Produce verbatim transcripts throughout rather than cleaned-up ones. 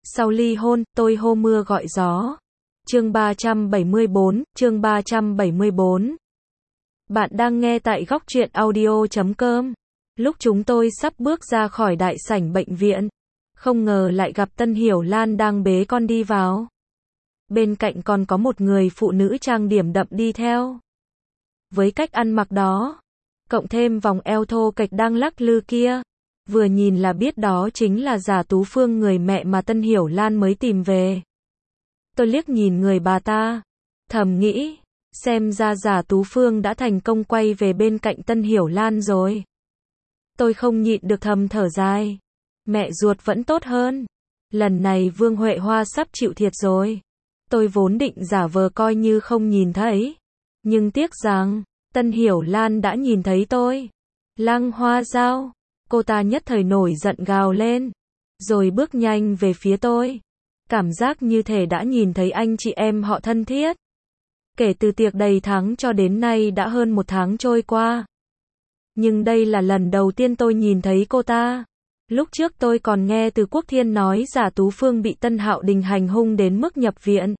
Sau ly hôn, tôi hô mưa gọi gió. Chương ba trăm bảy mươi bốn, chương ba trăm bảy mươi bốn. Bạn đang nghe tại góc truyện audio chấm com. Lúc chúng tôi sắp bước ra khỏi đại sảnh bệnh viện, không ngờ lại gặp Tân Hiểu Lan đang bế con đi vào. Bên cạnh còn có một người phụ nữ trang điểm đậm đi theo. Với cách ăn mặc đó, cộng thêm vòng eo thô kệch đang lắc lư kia, vừa nhìn là biết đó chính là Giả Tú Phương, người mẹ mà Tân Hiểu Lan mới tìm về. Tôi liếc nhìn người bà ta, thầm nghĩ, xem ra Giả Tú Phương đã thành công quay về bên cạnh Tân Hiểu Lan rồi. Tôi không nhịn được thầm thở dài. Mẹ ruột vẫn tốt hơn. Lần này Vương Huệ Hoa sắp chịu thiệt rồi. Tôi vốn định giả vờ coi như không nhìn thấy. Nhưng tiếc rằng, Tân Hiểu Lan đã nhìn thấy tôi. Lăng Hoa Giao. Cô ta nhất thời nổi giận gào lên. Rồi bước nhanh về phía tôi. Cảm giác như thể đã nhìn thấy anh chị em họ thân thiết. Kể từ tiệc đầy tháng cho đến nay đã hơn một tháng trôi qua. Nhưng đây là lần đầu tiên tôi nhìn thấy cô ta. Lúc trước tôi còn nghe từ Quốc Thiên nói Giả Tú Phương bị Tân Hạo Đình hành hung đến mức nhập viện.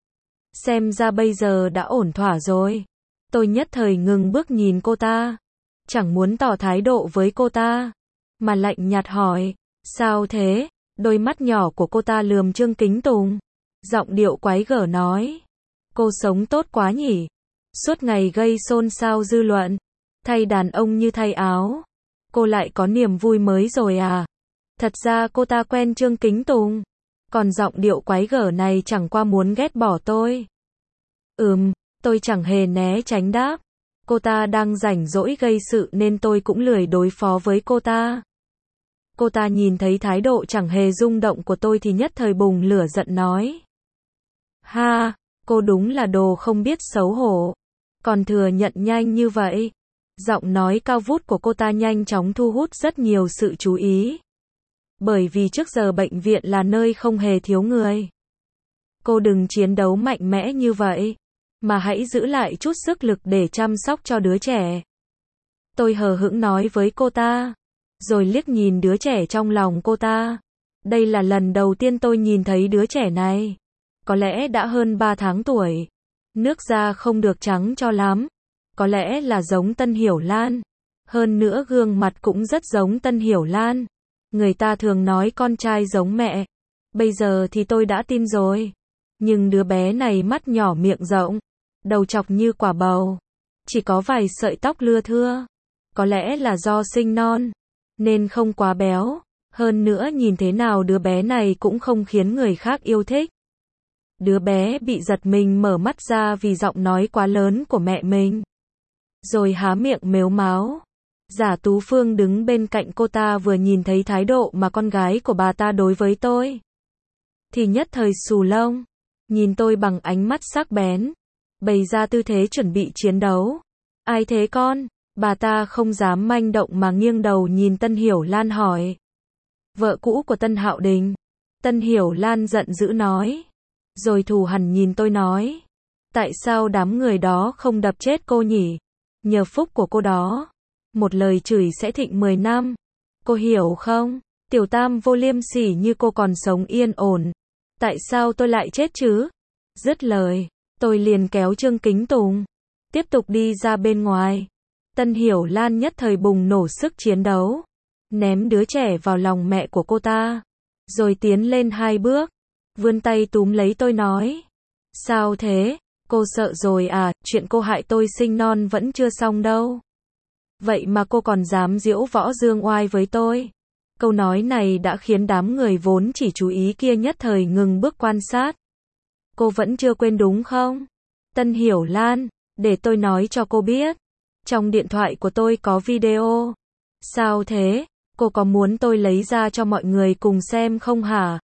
Xem ra bây giờ đã ổn thỏa rồi. Tôi nhất thời ngừng bước nhìn cô ta. Chẳng muốn tỏ thái độ với cô ta, mà lạnh nhạt hỏi, sao thế? Đôi mắt nhỏ của cô ta lườm Trương Kính Tùng. Giọng điệu quái gở nói, cô sống tốt quá nhỉ. Suốt ngày gây xôn xao dư luận. Thay đàn ông như thay áo. Cô lại có niềm vui mới rồi à? Thật ra cô ta quen Trương Kính Tùng. Còn giọng điệu quái gở này chẳng qua muốn ghét bỏ tôi. Ừm, tôi chẳng hề né tránh đáp. Cô ta đang rảnh rỗi gây sự nên tôi cũng lười đối phó với cô ta. Cô ta nhìn thấy thái độ chẳng hề rung động của tôi thì nhất thời bùng lửa giận nói. Ha, cô đúng là đồ không biết xấu hổ. Còn thừa nhận nhanh như vậy. Giọng nói cao vút của cô ta nhanh chóng thu hút rất nhiều sự chú ý. Bởi vì trước giờ bệnh viện là nơi không hề thiếu người. Cô đừng chiến đấu mạnh mẽ như vậy, mà hãy giữ lại chút sức lực để chăm sóc cho đứa trẻ. Tôi hờ hững nói với cô ta, rồi liếc nhìn đứa trẻ trong lòng cô ta. Đây là lần đầu tiên tôi nhìn thấy đứa trẻ này. Có lẽ đã hơn ba tháng tuổi. Nước da không được trắng cho lắm. Có lẽ là giống Tân Hiểu Lan. Hơn nữa gương mặt cũng rất giống Tân Hiểu Lan. Người ta thường nói con trai giống mẹ. Bây giờ thì tôi đã tin rồi. Nhưng đứa bé này mắt nhỏ miệng rộng. Đầu chọc như quả bầu. Chỉ có vài sợi tóc lưa thưa. Có lẽ là do sinh non. Nên không quá béo. Hơn nữa nhìn thế nào đứa bé này cũng không khiến người khác yêu thích. Đứa bé bị giật mình mở mắt ra vì giọng nói quá lớn của mẹ mình. Rồi há miệng mếu máo. Giả Tú Phương đứng bên cạnh cô ta vừa nhìn thấy thái độ mà con gái của bà ta đối với tôi, thì nhất thời xù lông. Nhìn tôi bằng ánh mắt sắc bén. Bày ra tư thế chuẩn bị chiến đấu. Ai thế con? Bà ta không dám manh động mà nghiêng đầu nhìn Tân Hiểu Lan hỏi. Vợ cũ của Tân Hạo Đình. Tân Hiểu Lan giận dữ nói. Rồi thù hằn nhìn tôi nói. Tại sao đám người đó không đập chết cô nhỉ? Nhờ phúc của cô đó. Một lời chửi sẽ thịnh mười năm. Cô hiểu không? Tiểu tam vô liêm sỉ như cô còn sống yên ổn. Tại sao tôi lại chết chứ? Dứt lời, tôi liền kéo Trương Kính Tùng. Tiếp tục đi ra bên ngoài. Tân Hiểu Lan nhất thời bùng nổ sức chiến đấu. Ném đứa trẻ vào lòng mẹ của cô ta. Rồi tiến lên hai bước. Vươn tay túm lấy tôi nói. Sao thế? Cô sợ rồi à? Chuyện cô hại tôi sinh non vẫn chưa xong đâu. Vậy mà cô còn dám diễu võ dương oai với tôi. Câu nói này đã khiến đám người vốn chỉ chú ý kia nhất thời ngừng bước quan sát. Cô vẫn chưa quên đúng không? Tân Hiểu Lan, để tôi nói cho cô biết. Trong điện thoại của tôi có video. Sao thế? Cô có muốn tôi lấy ra cho mọi người cùng xem không hả?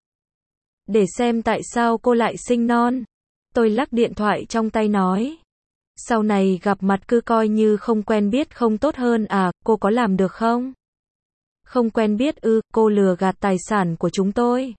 Để xem tại sao cô lại sinh non. Tôi lắc điện thoại trong tay nói. Sau này gặp mặt cứ coi như không quen biết không tốt hơn à, cô có làm được không? Không quen biết ư, cô lừa gạt tài sản của chúng tôi.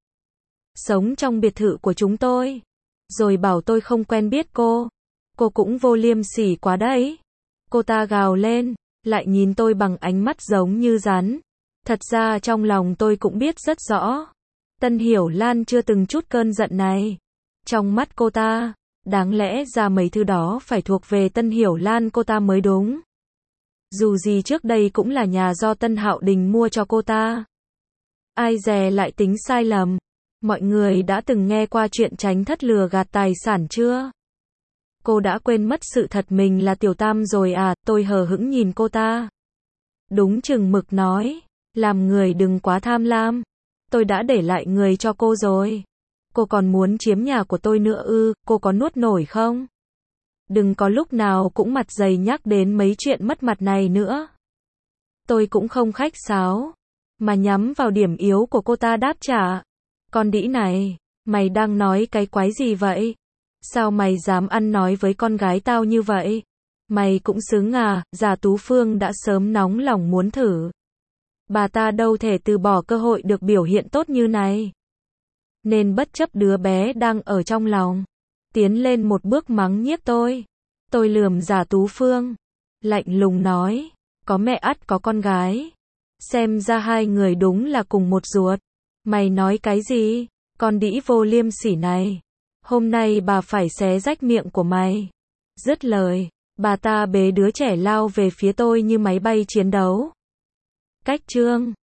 Sống trong biệt thự của chúng tôi. Rồi bảo tôi không quen biết cô. Cô cũng vô liêm sỉ quá đấy. Cô ta gào lên, lại nhìn tôi bằng ánh mắt giống như rắn. Thật ra trong lòng tôi cũng biết rất rõ. Tân Hiểu Lan chưa từng chút cơn giận này. Trong mắt cô ta, đáng lẽ ra mấy thứ đó phải thuộc về Tân Hiểu Lan cô ta mới đúng. Dù gì trước đây cũng là nhà do Tân Hạo Đình mua cho cô ta. Ai dè lại tính sai lầm. Mọi người đã từng nghe qua chuyện tránh thất lừa gạt tài sản chưa? Cô đã quên mất sự thật mình là tiểu tam rồi à? Tôi hờ hững nhìn cô ta. Đúng chừng mực nói, làm người đừng quá tham lam. Tôi đã để lại người cho cô rồi. Cô còn muốn chiếm nhà của tôi nữa ư? Cô có nuốt nổi không? Đừng có lúc nào cũng mặt dày nhắc đến mấy chuyện mất mặt này nữa. Tôi cũng không khách sáo, mà nhắm vào điểm yếu của cô ta đáp trả. Con đĩ này, mày đang nói cái quái gì vậy? Sao mày dám ăn nói với con gái tao như vậy? Mày cũng xứng à? Giả Tú Phương đã sớm nóng lòng muốn thử. Bà ta đâu thể từ bỏ cơ hội được biểu hiện tốt như này. Nên bất chấp đứa bé đang ở trong lòng, tiến lên một bước mắng nhiếc tôi. Tôi lườm Giả Tú Phương, lạnh lùng nói, có mẹ ắt có con gái. Xem ra hai người đúng là cùng một ruột. Mày nói cái gì? Con đĩ vô liêm sỉ này. Hôm nay bà phải xé rách miệng của mày. Dứt lời, bà ta bế đứa trẻ lao về phía tôi như máy bay chiến đấu. Cách chương